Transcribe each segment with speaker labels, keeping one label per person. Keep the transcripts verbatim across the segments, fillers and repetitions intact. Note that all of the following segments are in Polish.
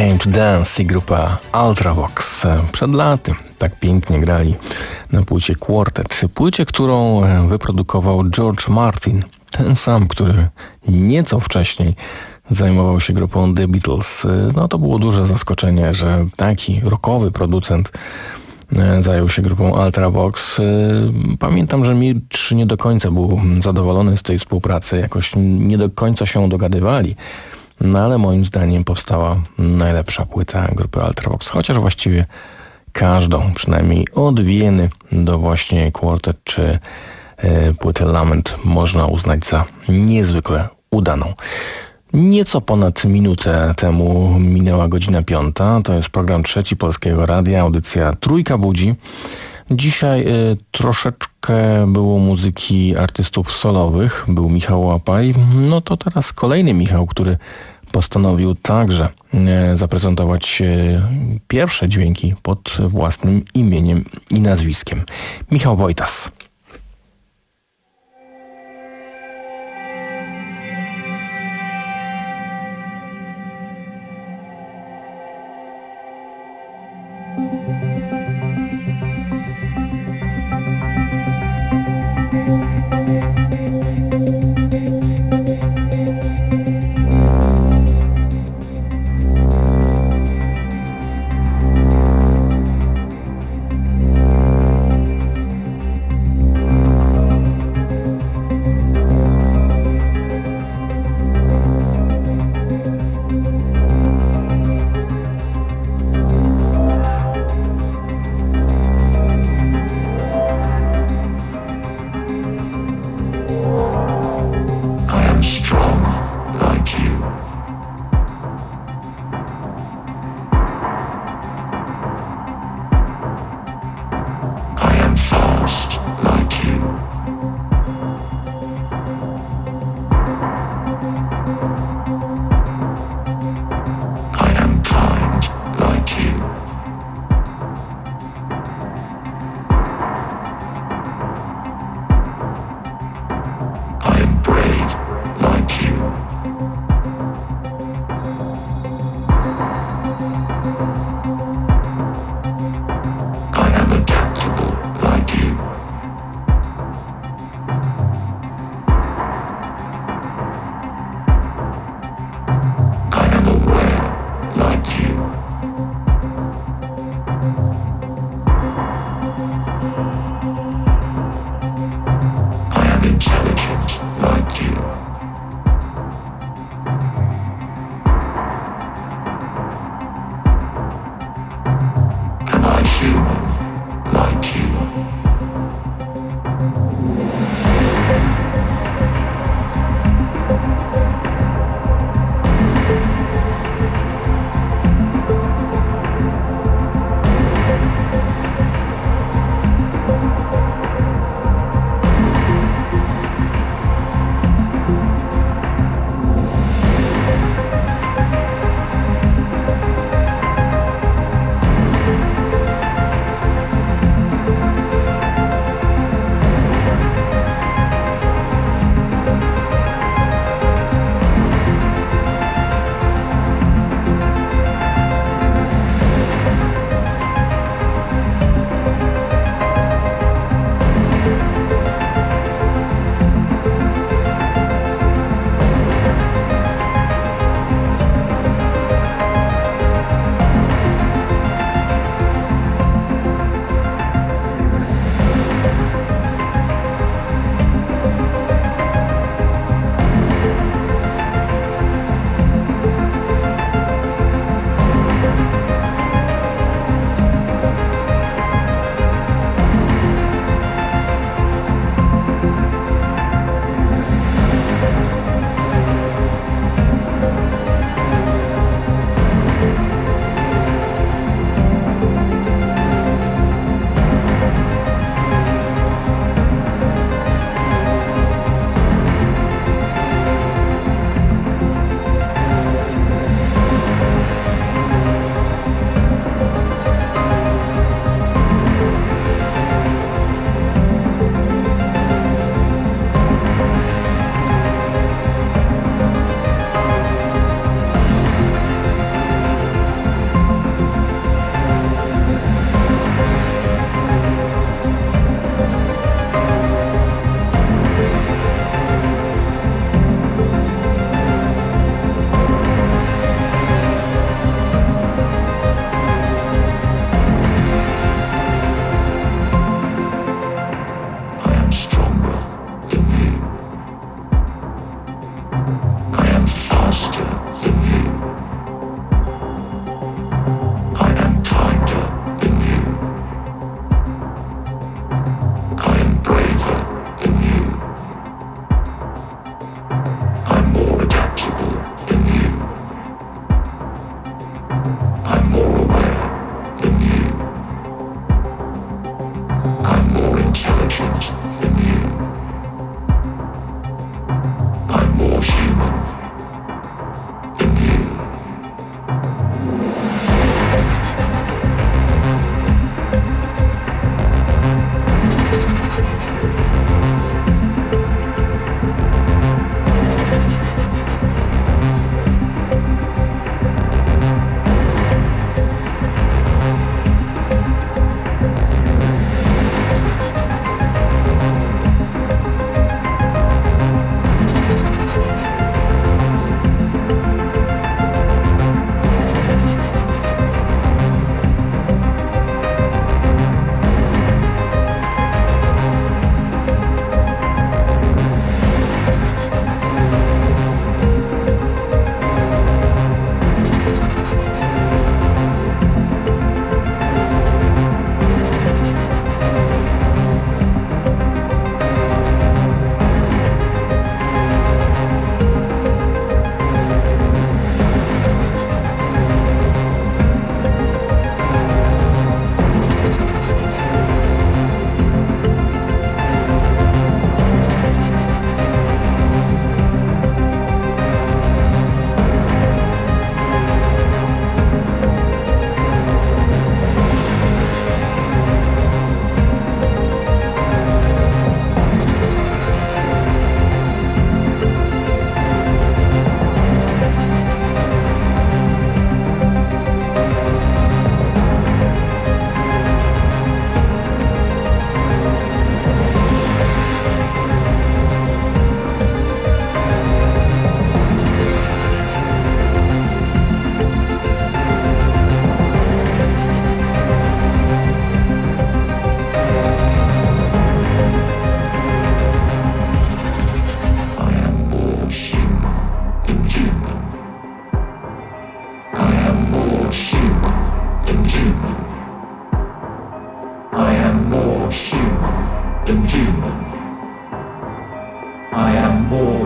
Speaker 1: Came to Dance i grupa Ultravox. Przed laty tak pięknie grali na płycie Quartet. Płycie, którą wyprodukował George Martin. Ten sam, który nieco wcześniej zajmował się grupą The Beatles. No to było duże zaskoczenie, że taki rockowy producent zajął się grupą Ultravox. Pamiętam, że Mitch nie do końca był zadowolony z tej współpracy. Jakoś nie do końca się dogadywali. No ale moim zdaniem powstała najlepsza płyta grupy Ultravox. Chociaż właściwie każdą, przynajmniej od Wieny do właśnie Quartet czy y, płytę Lament można uznać za niezwykle udaną. Nieco ponad minutę temu minęła godzina piąta. To jest program Trzeci Polskiego Radia, audycja Trójka Budzi. Dzisiaj y, troszeczkę było muzyki artystów solowych. Był Michał Łapaj. No to teraz kolejny Michał, który postanowił także y, zaprezentować y, pierwsze dźwięki pod własnym imieniem i nazwiskiem. Michał Wojtas.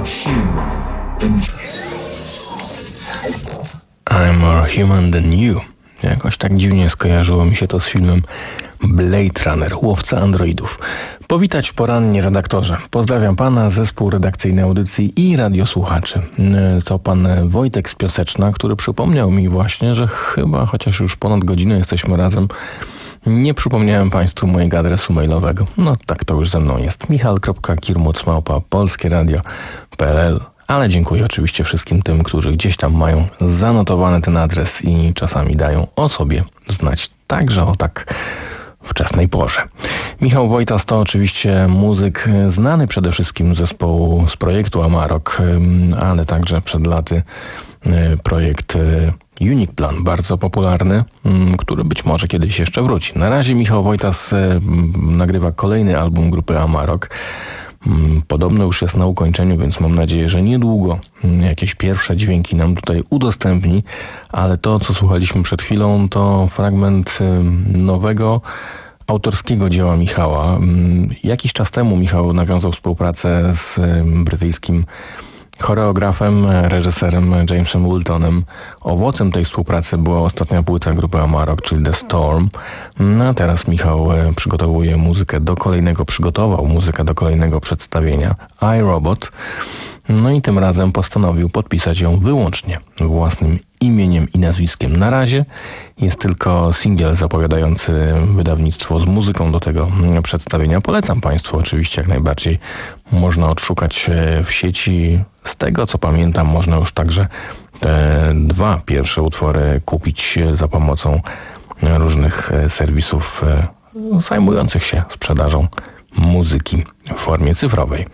Speaker 1: I'm more human than you. Jakoś tak dziwnie skojarzyło mi się to z filmem Blade Runner, łowca androidów. Powitać porannie redaktorze. Pozdrawiam pana, zespół redakcyjny audycji i radiosłuchaczy. To pan Wojtek z Piaseczna, który przypomniał mi właśnie, że chyba, chociaż już ponad godzinę jesteśmy razem, nie przypomniałem państwu mojego adresu mailowego. No tak to już ze mną jest. michał kropka kirmuc małpa polskie radio kropka p l l. Ale dziękuję oczywiście wszystkim tym, którzy gdzieś tam mają zanotowany ten adres i czasami dają o sobie znać także o tak wczesnej porze. Michał Wojtas to oczywiście muzyk znany przede wszystkim z zespołu z projektu Amarok, ale także przed laty projekt Unique Plan, bardzo popularny, który być może kiedyś jeszcze wróci. Na razie Michał Wojtas nagrywa kolejny album grupy Amarok. Podobno już jest na ukończeniu, więc mam nadzieję, że niedługo jakieś pierwsze dźwięki nam tutaj udostępni, ale to, co słuchaliśmy przed chwilą, to fragment nowego, autorskiego dzieła Michała. Jakiś czas temu Michał nawiązał współpracę z brytyjskim choreografem, reżyserem Jamesem Wiltonem. Owocem tej współpracy była ostatnia płyta grupy Amarok, czyli The Storm. No a teraz Michał przygotowuje muzykę do kolejnego, przygotował muzykę do kolejnego przedstawienia iRobot. No i tym razem postanowił podpisać ją wyłącznie własnym imieniem i nazwiskiem. Na razie jest tylko singiel zapowiadający wydawnictwo z muzyką do tego przedstawienia. Polecam państwu oczywiście jak najbardziej. Można odszukać w sieci. Z tego co pamiętam, można już także te dwa pierwsze utwory kupić za pomocą różnych serwisów zajmujących się sprzedażą muzyki w formie cyfrowej.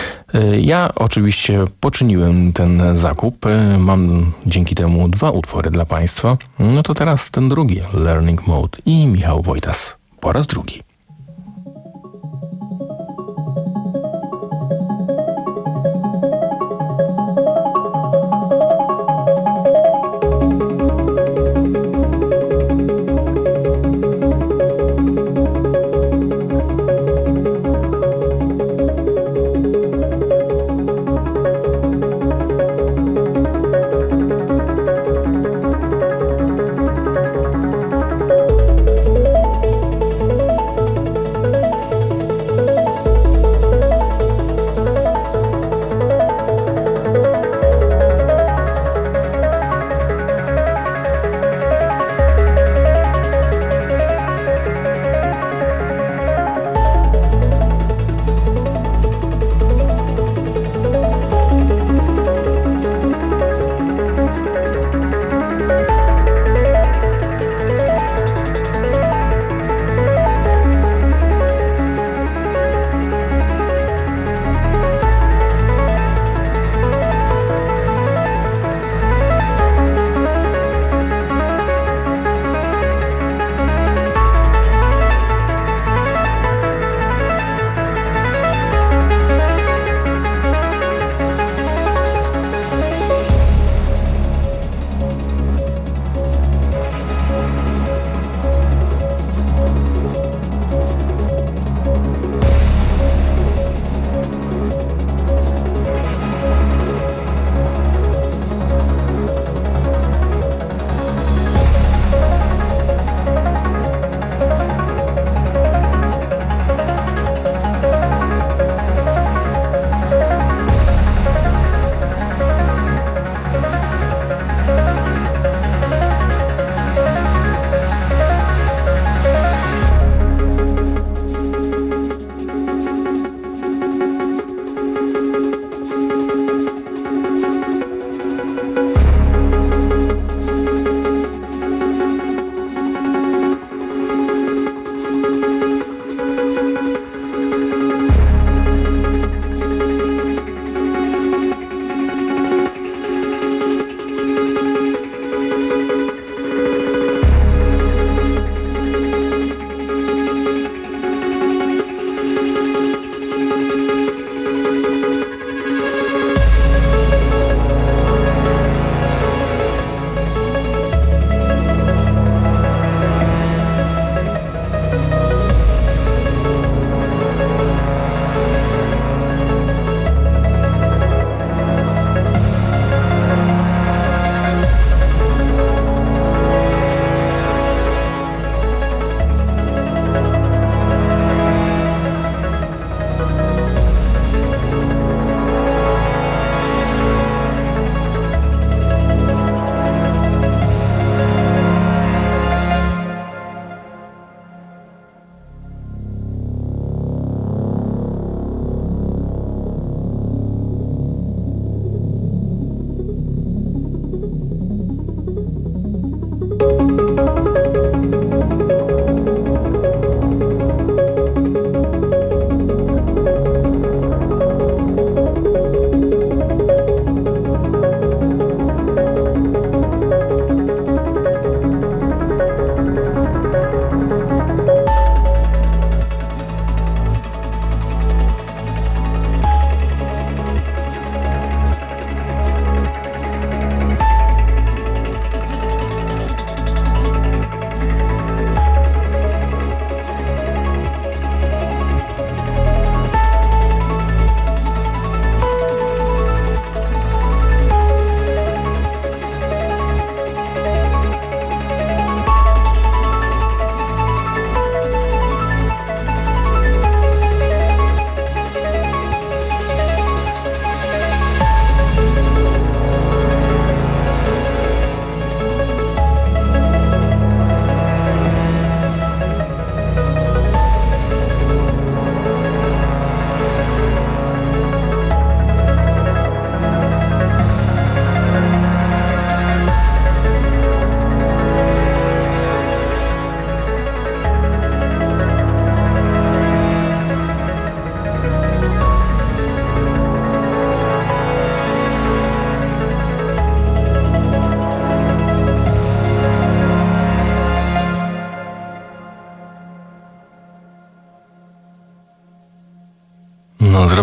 Speaker 1: Ja oczywiście poczyniłem ten zakup. Mam dzięki temu dwa utwory dla państwa. No to teraz ten drugi, Learning Mode i Michał Wojtas po raz drugi.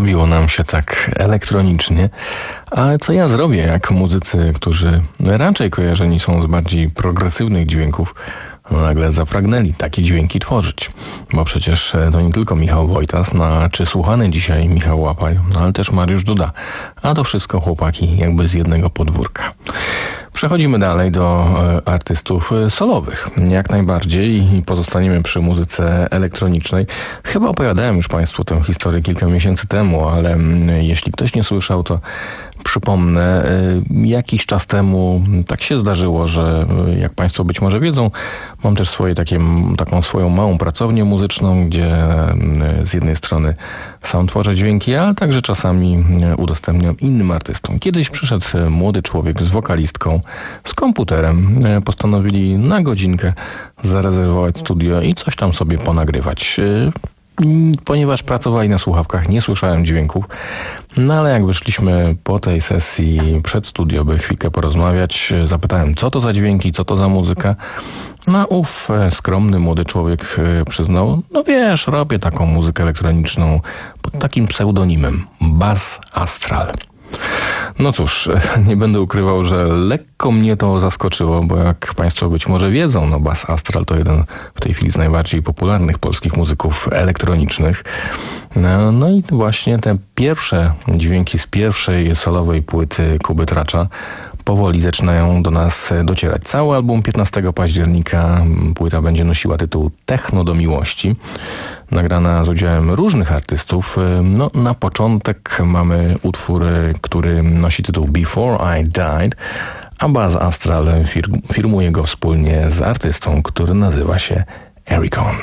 Speaker 1: zrobiło nam się tak elektronicznie. Ale co ja zrobię, jak muzycy, którzy raczej kojarzeni są z bardziej progresywnych dźwięków, no nagle zapragnęli takie dźwięki tworzyć. Bo przecież to nie tylko Michał Wojtas, no, czy słuchany dzisiaj Michał Łapaj, no, ale też Mariusz Duda. A to wszystko chłopaki jakby z jednego podwórka. Przechodzimy dalej do e, artystów solowych. Jak najbardziej i pozostaniemy przy muzyce elektronicznej. Chyba opowiadałem już Państwu tę historię kilka miesięcy temu, ale m, jeśli ktoś nie słyszał, to przypomnę, jakiś czas temu tak się zdarzyło, że jak Państwo być może wiedzą, mam też swoje takie, taką swoją małą pracownię muzyczną, gdzie z jednej strony sam tworzę dźwięki, ale także czasami udostępniam innym artystom. Kiedyś przyszedł młody człowiek z wokalistką, z komputerem. Postanowili na godzinkę zarezerwować studio i coś tam sobie ponagrywać. Ponieważ pracowali na słuchawkach, nie słyszałem dźwięków, no ale jak wyszliśmy po tej sesji przed studio, by chwilkę porozmawiać, zapytałem, co to za dźwięki, co to za muzyka. No ów skromny młody człowiek przyznał, no wiesz, robię taką muzykę elektroniczną pod takim pseudonimem Bass Astral. No cóż, nie będę ukrywał, że lekko mnie to zaskoczyło, bo jak Państwo być może wiedzą, no Bass Astral to jeden w tej chwili z najbardziej popularnych polskich muzyków elektronicznych. No, no i właśnie te pierwsze dźwięki z pierwszej solowej płyty Kuby Tracza powoli zaczynają do nas docierać. Cały album piętnastego października, płyta będzie nosiła tytuł Techno do miłości, nagrana z udziałem różnych artystów. No, na początek mamy utwór, który nosi tytuł Before I Died, a Bass Astral fir- firmuje go wspólnie z artystą, który nazywa się Ericon.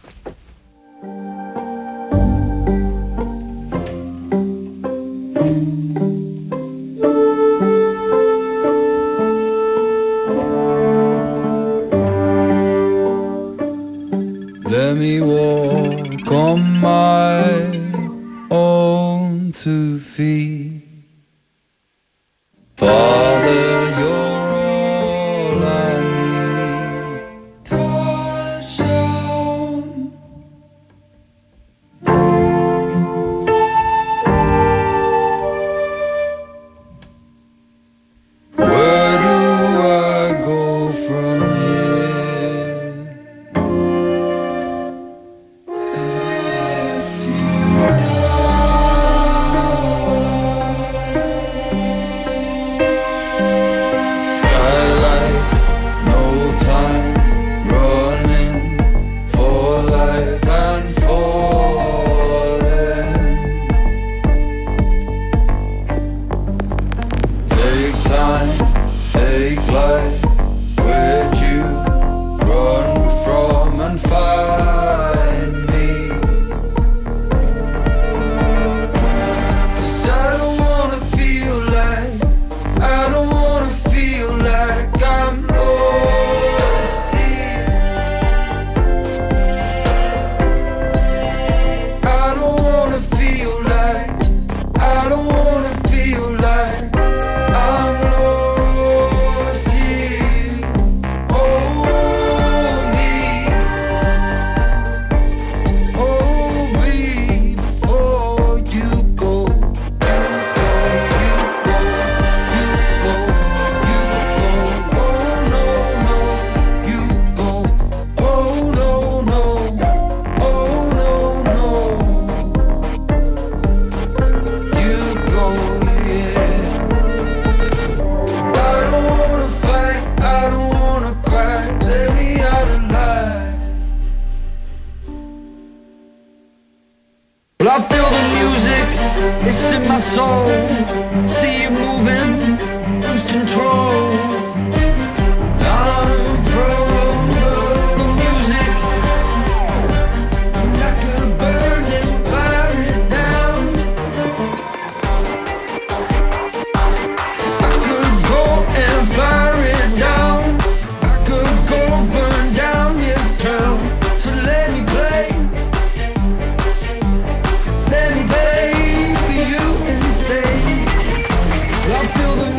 Speaker 2: Let me walk on my own two feet. Father, you're all I need. Touchdown. Where do I go from here? Feel the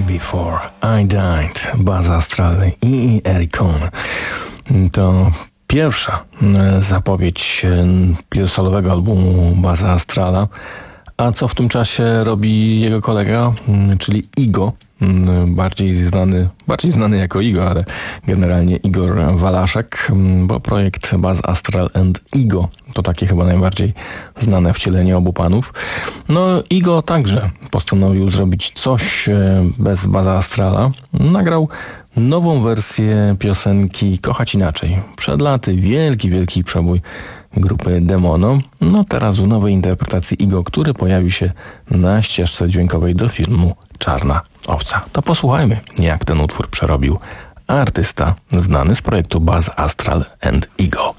Speaker 1: Before I Died, Buzz Astral i Eric Kohn. To pierwsza zapowiedź solowego albumu Buzza Astrala. A co w tym czasie robi jego kolega, czyli Igo, bardziej znany, bardziej znany jako Igo, ale generalnie Igor Walaszek, bo projekt Buzz Astral and Igo to takie chyba najbardziej znane wcielenie obu panów. No Igo także postanowił zrobić coś bez Buzza Astrala. Nagrał nową wersję piosenki Kochać Inaczej. Przed laty wielki, wielki przebój grupy Demono. No teraz w nowej interpretacji Igo, który pojawił się na ścieżce dźwiękowej do filmu Czarna Owca. To posłuchajmy, jak ten utwór przerobił artysta znany z projektu Buzz Astral and Igo.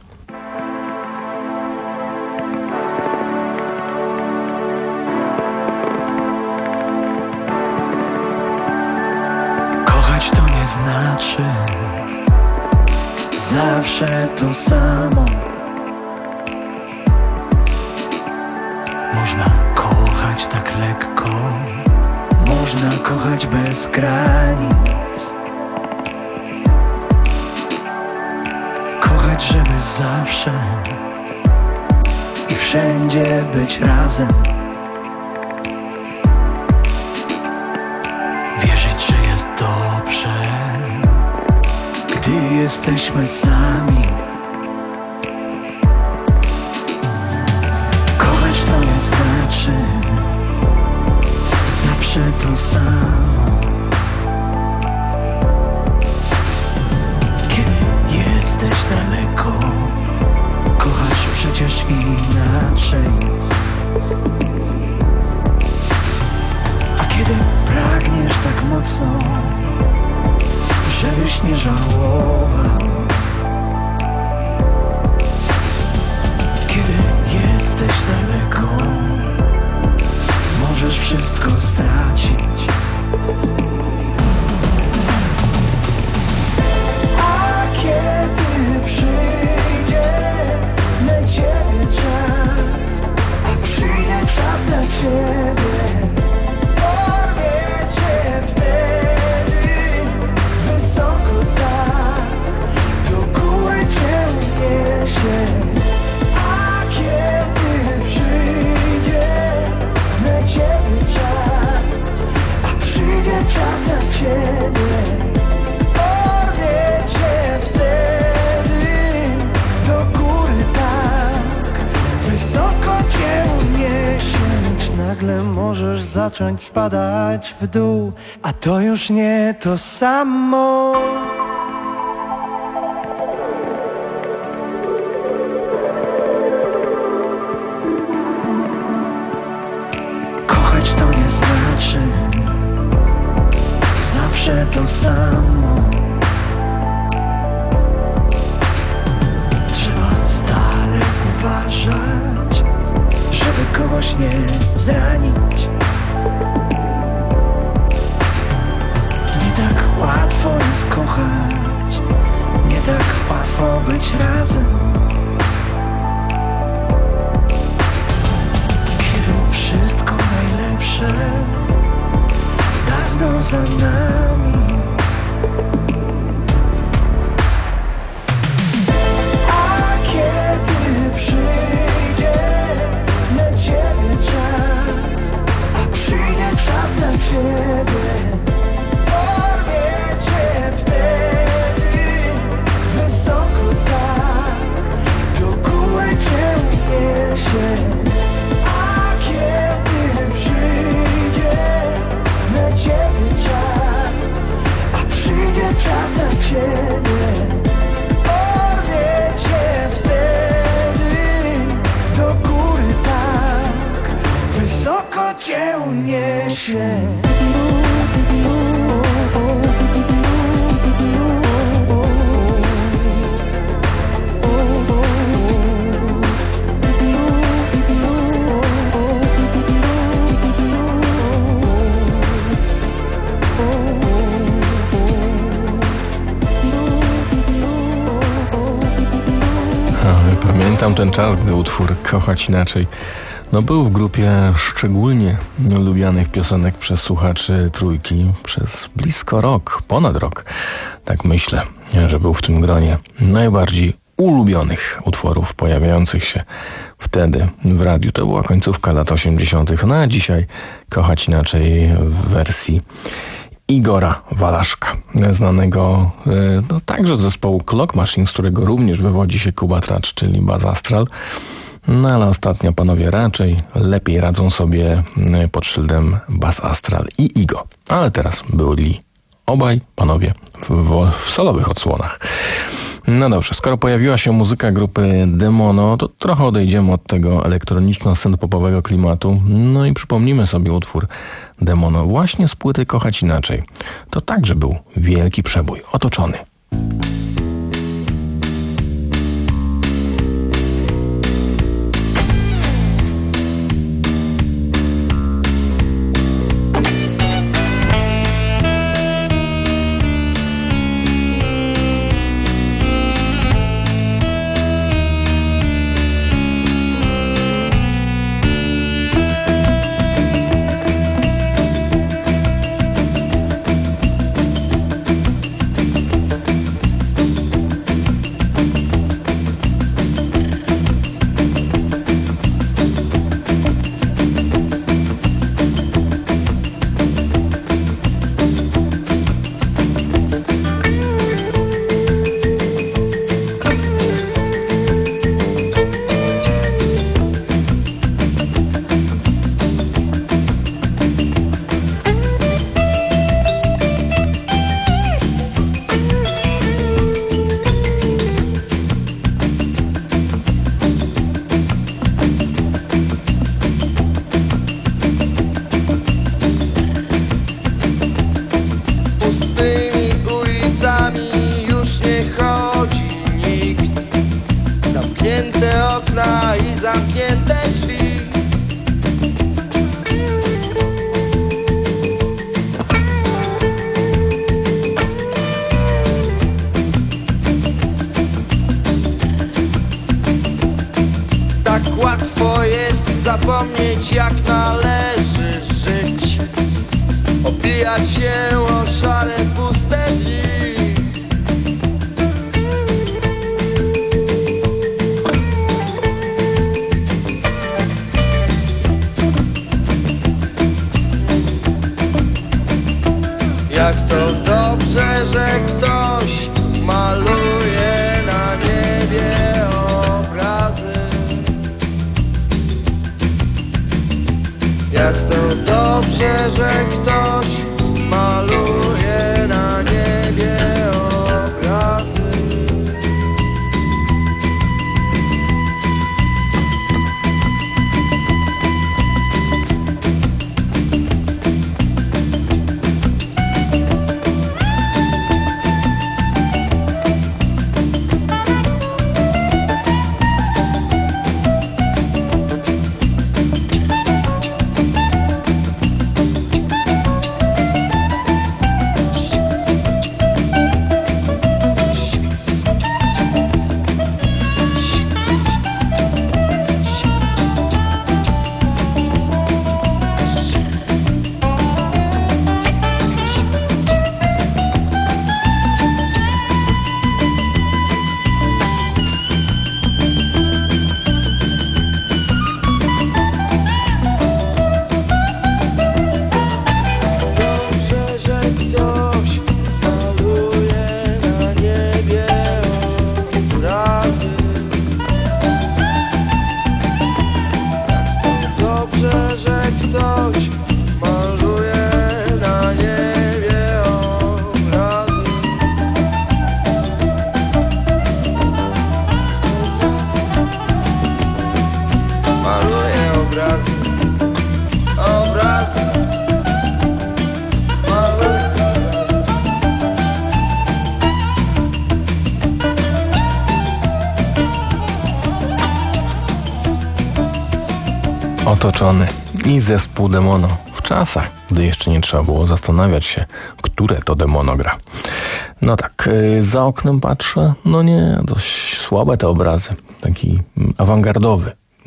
Speaker 3: Kochać to nie znaczy zawsze to samo. Można kochać tak lekko, można kochać bez granic. Kochać, żeby zawsze i wszędzie być razem. Wierzyć, że jest dobrze, gdy jesteśmy sami. Zawsze to samo. Kiedy jesteś daleko, kochasz przecież inaczej. A kiedy pragniesz tak mocno, żebyś nie żałował. Kiedy jesteś daleko, możesz wszystko stracić. A kiedy przyjdzie na ciebie czas, a przyjdzie czas na ciebie, porwie cię wtedy wysoko tak, do góry cię uniesie. A kiedy przyjdzie na ciebie czas, a przyjdzie czas na ciebie, porwie cię wtedy do góry tak, wysoko cię uniesie. Lecz nagle możesz zacząć spadać w dół, a to już nie to samo. To nie znaczy zawsze to samo. Trzeba stale uważać, żeby kogoś nie zranić. Nie tak łatwo jest kochać, nie tak łatwo być razem. Wszystko najlepsze dawno za nami. A kiedy przyjdzie na ciebie czas, a przyjdzie czas na ciebie, porwie cię wtedy wysoko tak, do góry cię uniesie. Kiedy przyjdzie na ciebie czas, a przyjdzie czas na ciebie, porwie cię wtedy do góry tak, wysoko cię uniesie.
Speaker 1: Pamiętam ten czas, gdy utwór Kochać Inaczej No był w grupie szczególnie lubianych piosenek przez słuchaczy Trójki przez blisko rok, ponad rok. Tak myślę, że był w tym gronie najbardziej ulubionych utworów pojawiających się wtedy w radiu. To była końcówka lat osiemdziesiątych. No a dzisiaj Kochać Inaczej w wersji Igora Walaszka, znanego no, także z zespołu Clock Machine, z którego również wywodzi się Kuba Tracz, czyli Buzz Astral. No ale ostatnio panowie raczej lepiej radzą sobie pod szyldem Buzz Astral i Igo. Ale teraz byli obaj panowie w, w, w solowych odsłonach. No dobrze, skoro pojawiła się muzyka grupy Demono, to trochę odejdziemy od tego elektroniczno-synth-popowego klimatu. No i przypomnimy sobie utwór Demono właśnie z płyty Kochać Inaczej. To także był wielki przebój, Otoczony.
Speaker 3: Zapomnieć jak należy żyć, opijać się o szare puste dni. Jak to dobrze, że ktoś maluje na niebie obrazy. Jak to dobrze, że ktoś maluje na niebie obrazy.
Speaker 1: Otoczony i zespół Demono w czasach, gdy jeszcze nie trzeba było zastanawiać się, które to Demono gra. No tak, yy, za oknem patrzę, no nie, dość słabe te obrazy, taki awangardowy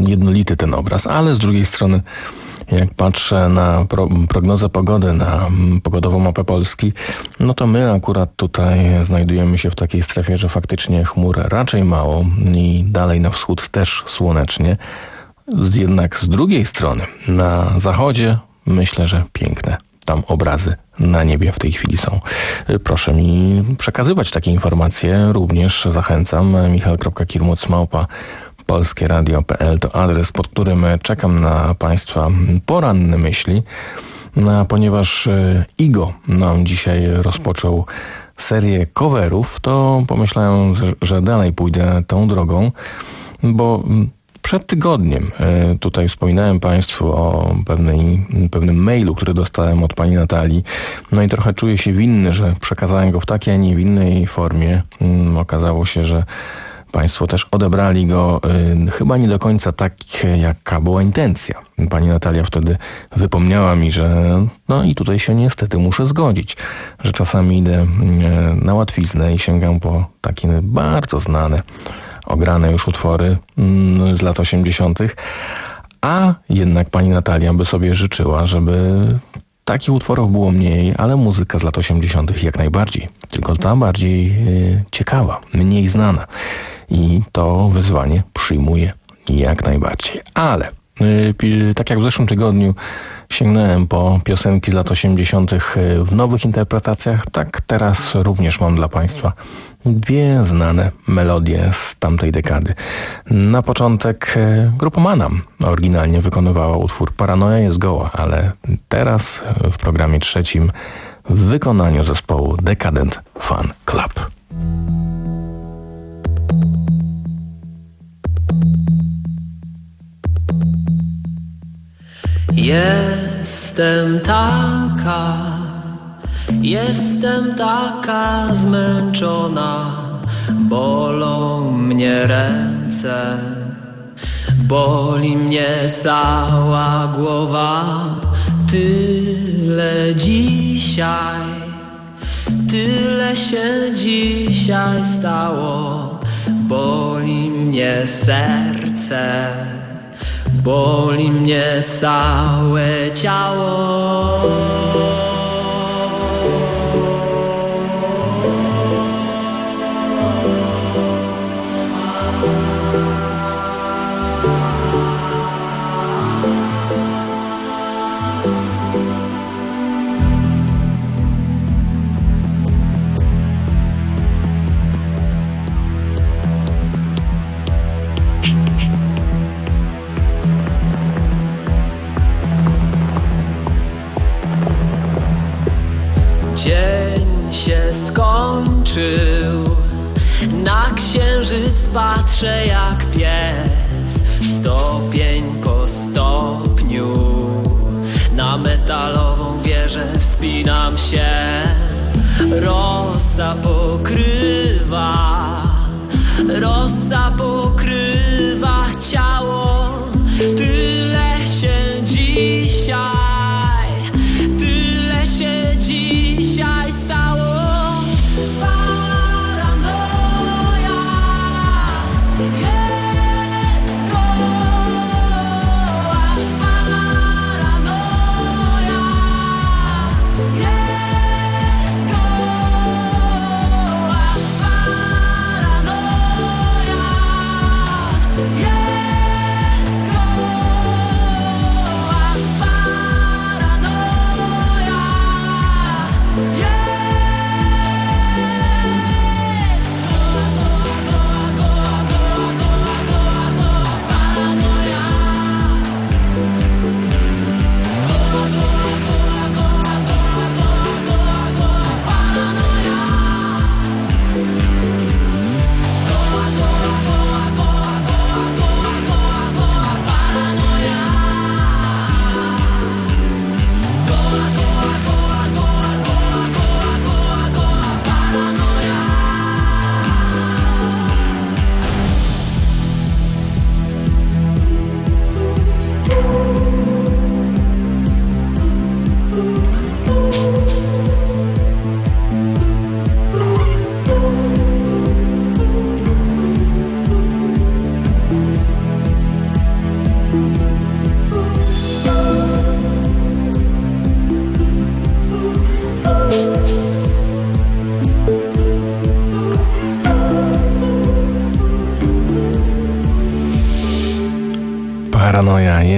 Speaker 1: jednolity ten obraz, ale z drugiej strony jak patrzę na pro, prognozę pogody, na pogodową mapę Polski, no to my akurat tutaj znajdujemy się w takiej strefie, że faktycznie chmur raczej mało i dalej na wschód też słonecznie. Jednak z drugiej strony, na zachodzie myślę, że piękne tam obrazy na niebie w tej chwili są. Proszę mi przekazywać takie informacje, również zachęcam. michał kropka kirmuc małpa polskie radio kropka p l to adres, pod którym czekam na Państwa poranne myśli, no, ponieważ Igo nam dzisiaj rozpoczął serię coverów, to pomyślałem, że dalej pójdę tą drogą, bo przed tygodniem tutaj wspominałem Państwu o pewnej, pewnym mailu, który dostałem od pani Natalii. No i trochę czuję się winny, że przekazałem go w takiej, a nie w innej formie. Okazało się, że Państwo też odebrali go y, chyba nie do końca tak, jaka była intencja. Pani Natalia wtedy wypomniała mi, że no i tutaj się niestety muszę zgodzić, że czasami idę y, na łatwiznę i sięgam po takie bardzo znane, ograne już utwory y, z lat osiemdziesiątych, a jednak pani Natalia by sobie życzyła, żeby takich utworów było mniej, ale muzyka z lat osiemdziesiątych jak najbardziej. Tylko ta bardziej y, ciekawa, mniej znana. I to wyzwanie przyjmuję jak najbardziej. Ale y, tak jak w zeszłym tygodniu sięgnąłem po piosenki z lat osiemdziesiątych w nowych interpretacjach, tak teraz również mam dla Państwa dwie znane melodie z tamtej dekady. Na początek grupa Manam oryginalnie wykonywała utwór Paranoja jest goła, ale teraz w programie trzecim w wykonaniu zespołu Decadent Fan Club.
Speaker 4: Jestem taka, jestem taka zmęczona, bolą mnie ręce, boli mnie cała głowa. Tyle dzisiaj, tyle się dzisiaj stało, boli mnie serce. Boli mnie całe ciało. Dzień się skończył, na księżyc patrzę jak pies, stopień po stopniu, na metalową wieżę wspinam się. Rosa pokrywa, rosa pokrywa ciało, tyle się dzisiaj, tyle się dzisiaj stało. Paranoja jest goła, paranoja jest goła, paranoja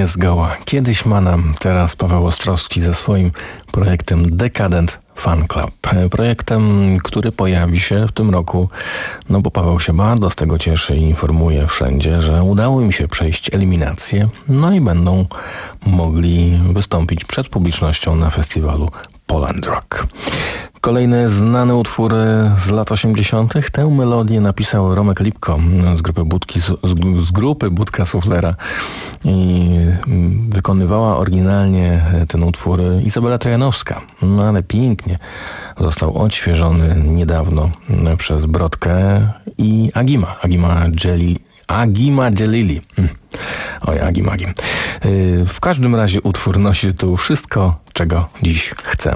Speaker 1: nie zgoła. Kiedyś ma nam, teraz Paweł Ostrowski ze swoim projektem Decadent Fan Club. Projektem, który pojawi się w tym roku, no bo Paweł się bardzo z tego cieszy i informuje wszędzie, że udało im się przejść eliminację, no i będą mogli wystąpić przed publicznością na festiwalu Poland Rock. Kolejny znany utwór z lat osiemdziesiątych. Tę melodię napisał Romek Lipko z grupy, Budki, z, z grupy Budka Suflera i wykonywała oryginalnie ten utwór Izabela Trojanowska. No ale pięknie został odświeżony niedawno przez Brodkę i Agima. Agima Jelly. Agima Jelili. Oj, Agim, Agim. W każdym razie utwór nosi tytuł Wszystko, czego dziś chcę.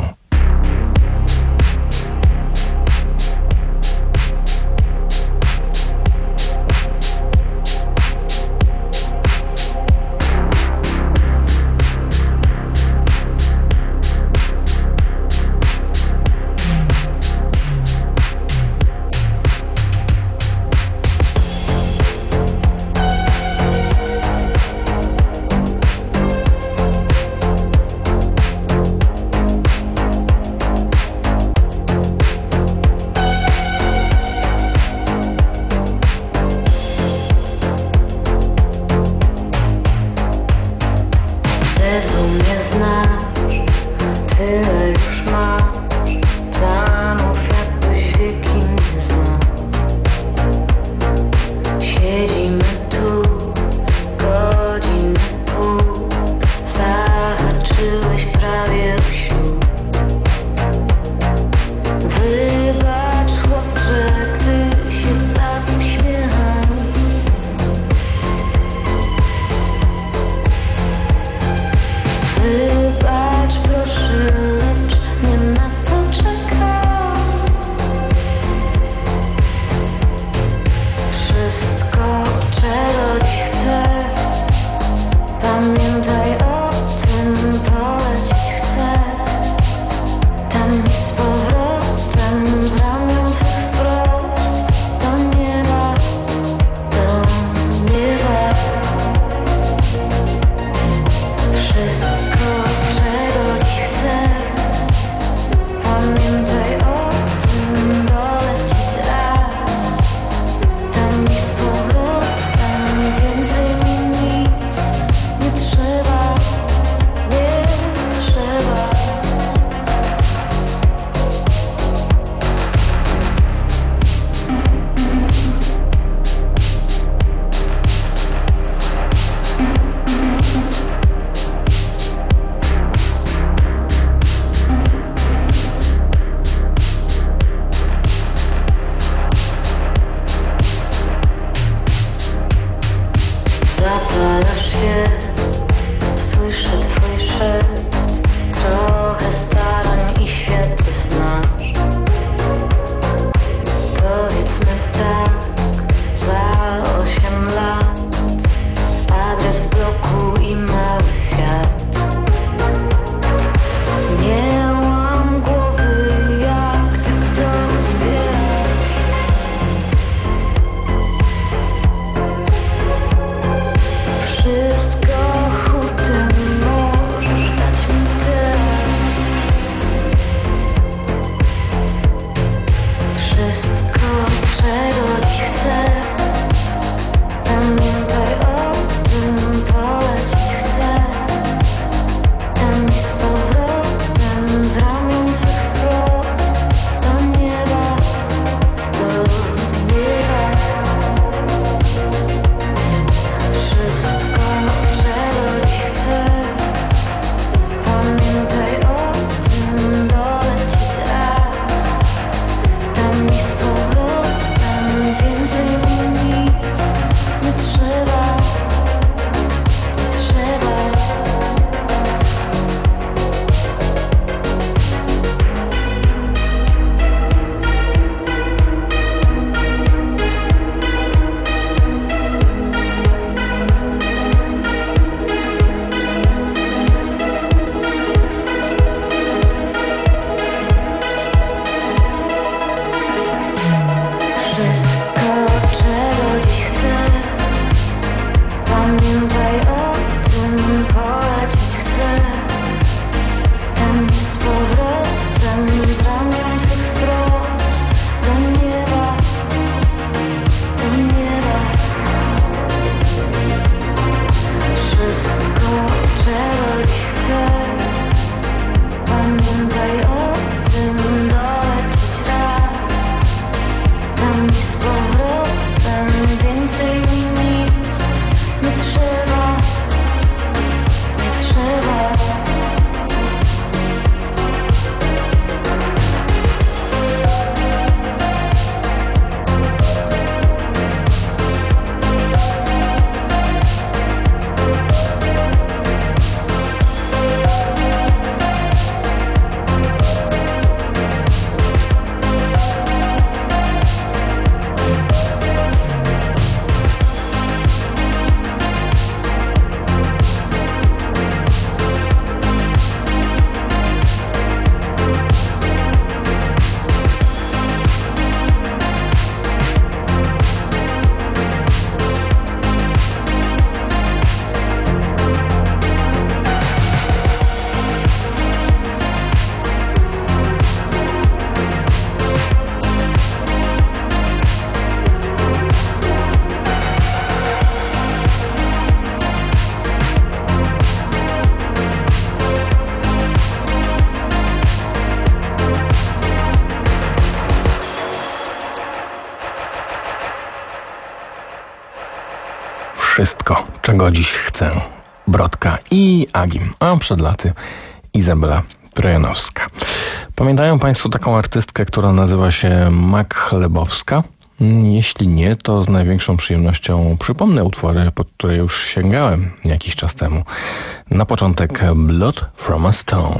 Speaker 1: Wszystko, czego dziś chcę. Brodka i Agim, a przed laty Izabela Trojanowska. Pamiętają Państwo taką artystkę, która nazywa się Mak Chlebowska? Jeśli nie, to z największą przyjemnością przypomnę utwory, pod które już sięgałem jakiś czas temu. Na początek Blood from a Stone.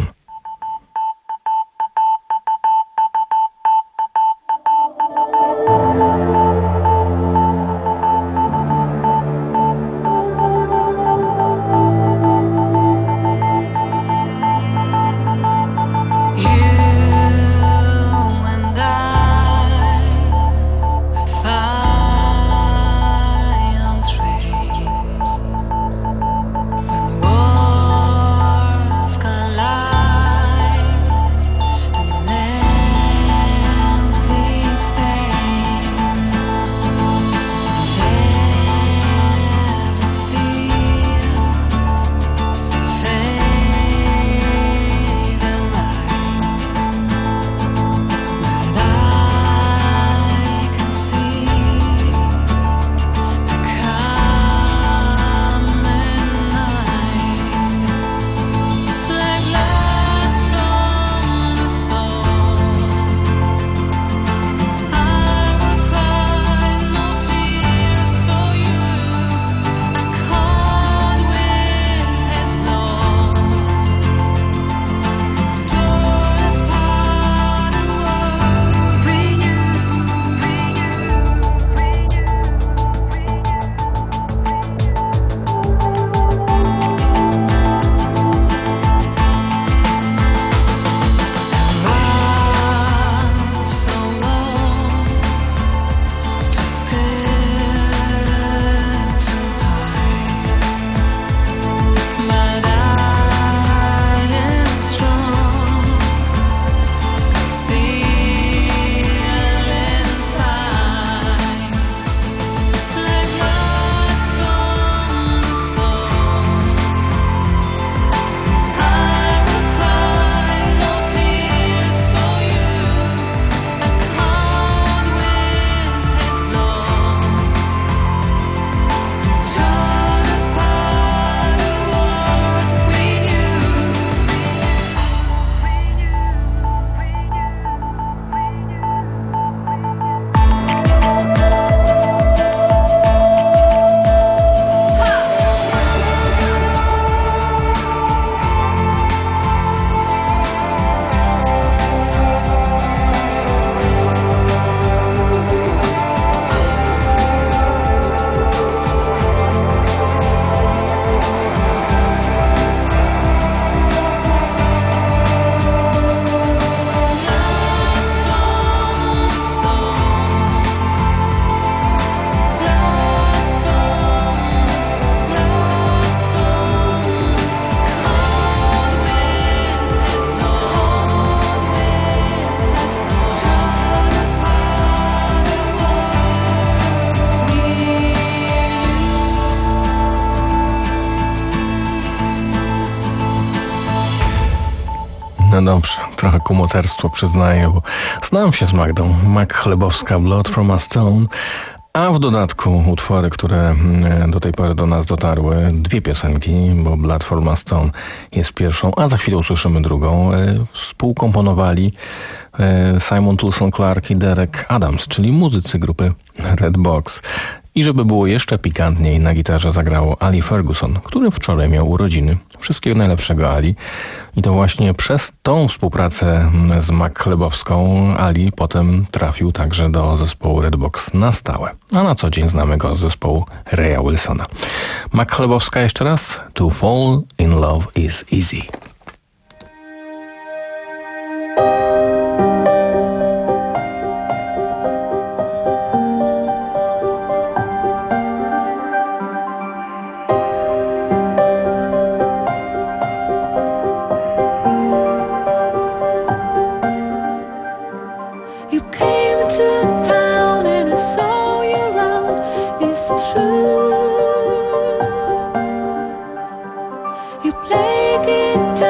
Speaker 1: No dobrze, trochę kumoterstwo przyznaję, bo znam się z Magdą. Mak Chlebowska, Blood from a Stone, a w dodatku utwory, które do tej pory do nas dotarły. Dwie piosenki, bo Blood from a Stone jest pierwszą, a za chwilę usłyszymy drugą. Współkomponowali Simon Toulson Clarke i Derek Adams, czyli muzycy grupy Redbox. I żeby było jeszcze pikantniej, na gitarze zagrało Ali Ferguson, który wczoraj miał urodziny. Wszystkiego najlepszego, Ali. I to właśnie przez tą współpracę z Mak Chlebowską Ali potem trafił także do zespołu Redbox na stałe. A na co dzień znamy go z zespołu Raya Wilsona. Mak Chlebowska jeszcze raz. To fall in love is easy.
Speaker 5: You play guitar.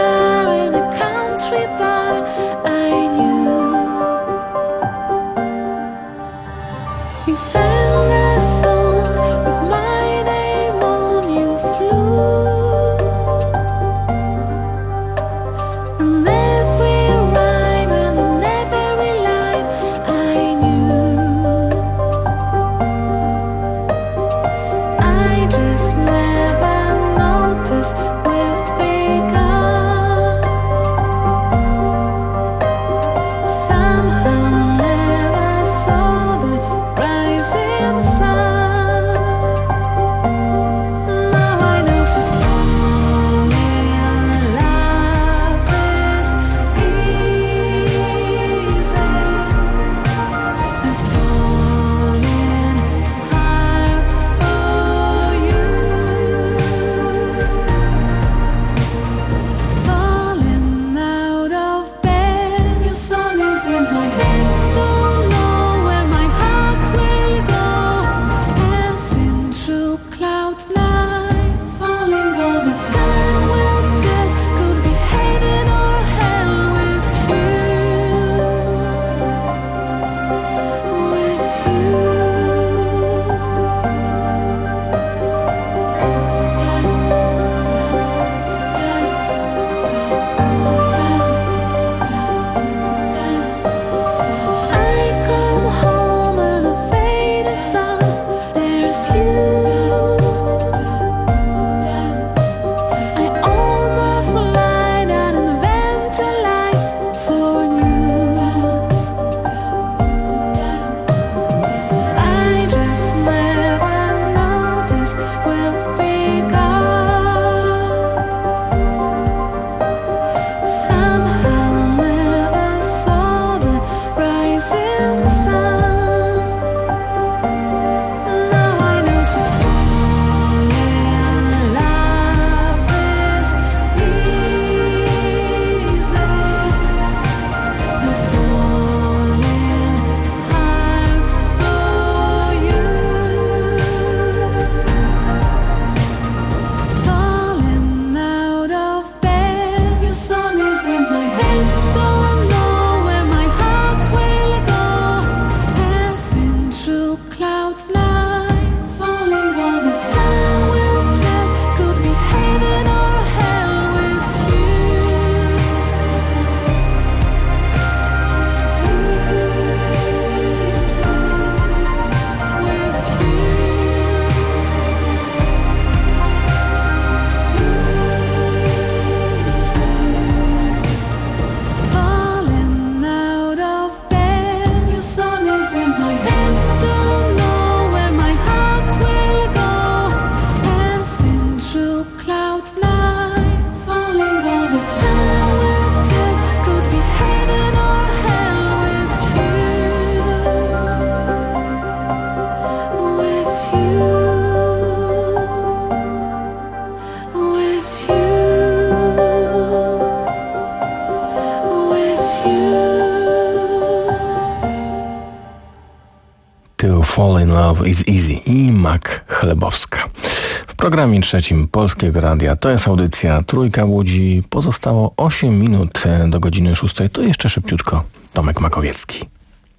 Speaker 1: To Fall in Love is Easy i Mak Chlebowska. W programie trzecim Polskiego Radia to jest audycja Trójka Łodzi. Pozostało osiem minut do godziny szóstej. To jeszcze szybciutko Tomek Makowiecki.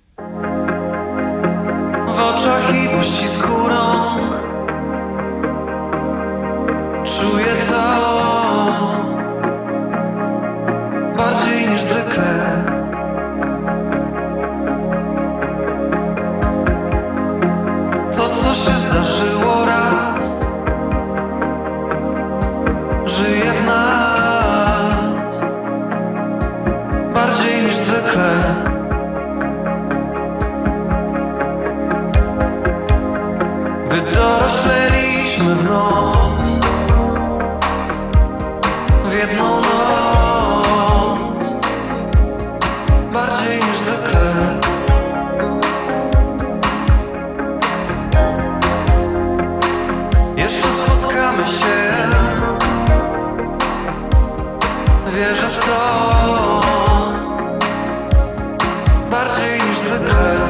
Speaker 5: W oczach i w uścisku rąk czuję to bardziej niż zwykle. To, co się zdarzyło raz, żyje w nas bardziej niż zwykle. Wydorośleliśmy w noc, w jedną noc, bardziej niż zwykle. Jeszcze spotkamy się, wierzę w to, bardziej niż zwykle.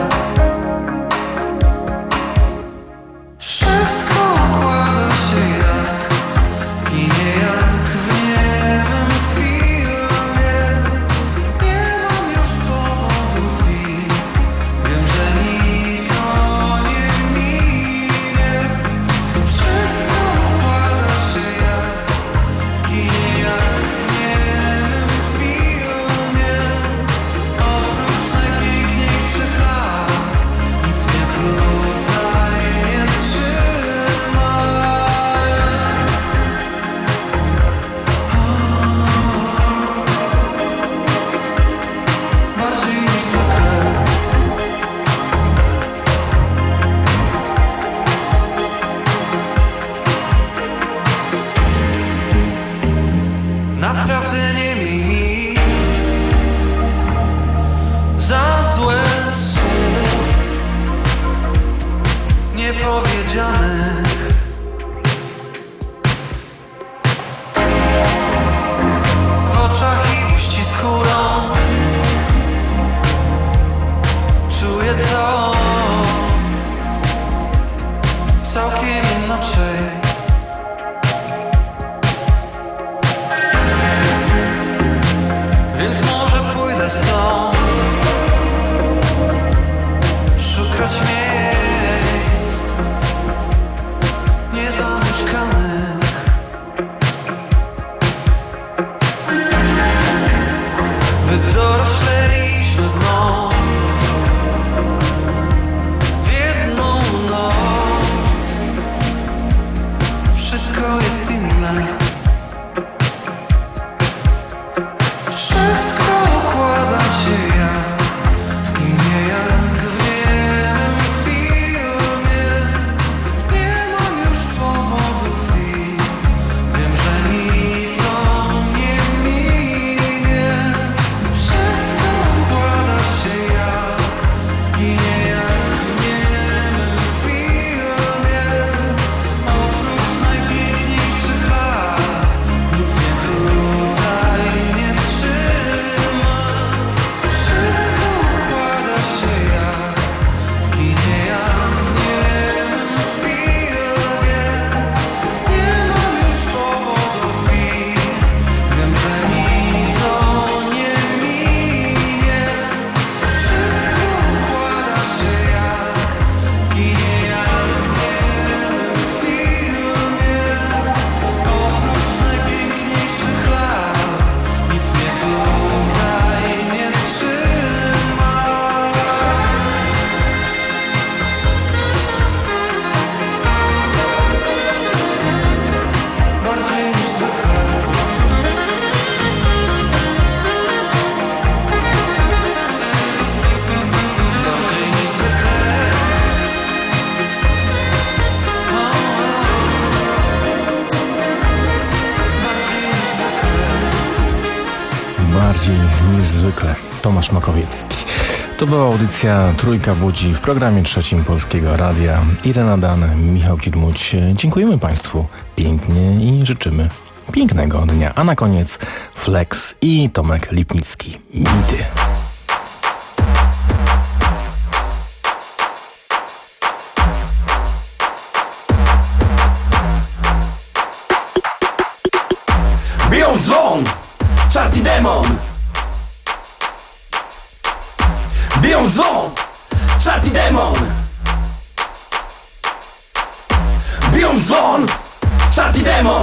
Speaker 1: Bardziej niż zwykle. Tomasz Makowiecki. To była audycja Trójka Łodzi w programie trzecim Polskiego Radia. Irena Dan, Michał Kidmuć. Dziękujemy Państwu pięknie i życzymy pięknego dnia. A na koniec Flex i Tomek Lipnicki. Midy.
Speaker 6: Biją dzwon, czarty demon. Biją dzwon, czarty demon.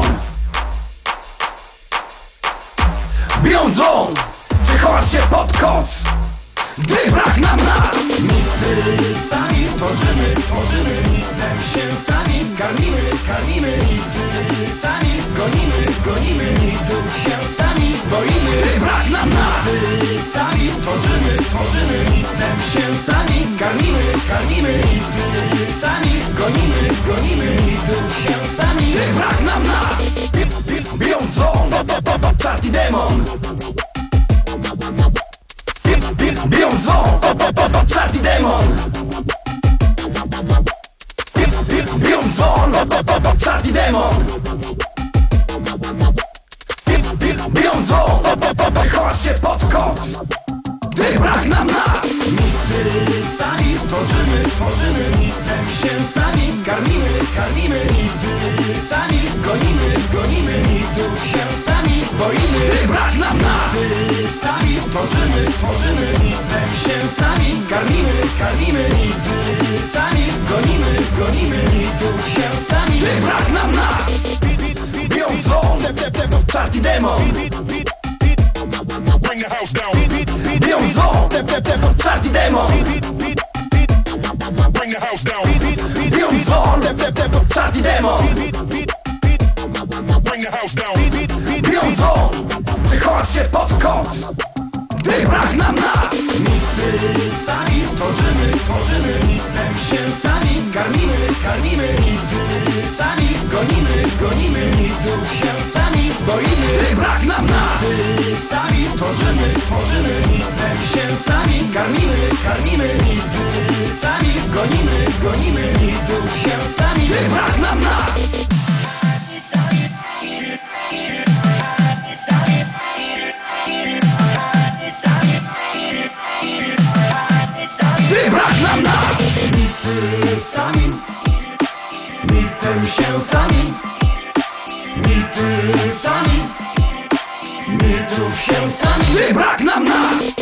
Speaker 6: Biją dzwon, czy chowasz się pod koc, gdy brak nam nas. Mity sami tworzymy, tworzymy, mitem się sami karmimy, karmimy. Mity sami gonimy, gonimy, mitów się sami boimy, gdy brak nam nas. Mity sami tworzymy, tworzymy, mitem się sami karmimy, karmimy. Mity sami gonimy, gonimy, mitów się sami, gdy brak nam nas. Biją dzwon, czarty demon. Biją dzwon, czarty demon. Biją dzwon, czarty demon. Biją dzwon, chowasz się pod koc, gdy brak nam nas. Mity sami tworzymy, tworzymy, mitem się sami karmimy, karmimy. Mity sami gonimy, gonimy, mitów się sami boimy, gdy brak nam nas. Mity sami tworzymy, tworzymy, mitem się sami karmimy, karmimy. Mity sami gonimy, gonimy, mitów się sami, gdy brak nam nas. Biją dzwon, czarty demon. Biją dzwon, czarty demon. Biją dzwon, czarty demon. Biją dzwon, czy chowasz się pod koc, gdy brak nam nas. Mity sami tworzymy, tworzymy, mitem się sami karmimy, karmimy. Mity sami gonimy, gonimy, mitów się sami boimy, gdy brak nam nas. Mity sami tworzymy, tworzymy, mitem się sami karmimy, karmimy. Mity sami gonimy, gonimy, mitów się sami, gdy brak nam nas. Gdy brak nam nas. Mity sami, mitem się sami. Mity sami, mitów się sami, gdy brak nam nas.